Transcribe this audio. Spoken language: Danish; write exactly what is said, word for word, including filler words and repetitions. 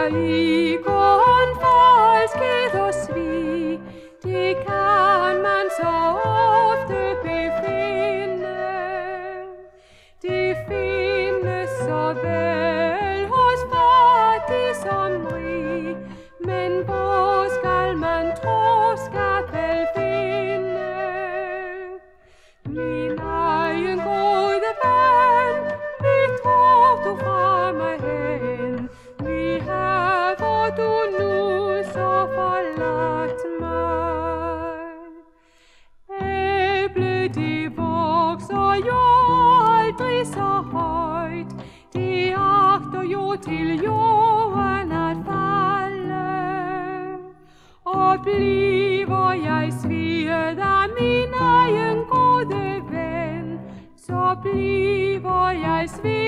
i kun falskhed og svig, det kan man så ofte befinde. Det findes så vel hos fattig som rig, men hvor skal man troskab vel finde? Min egen gode ven, vi tror du fra mig hen, vi haver du nu så forladt mig. Æble det vokser jo aldrig så højt, det agter jo til jorden at falde. Og bliver jeg sviget af min egen gode ven, så bliver jeg sviget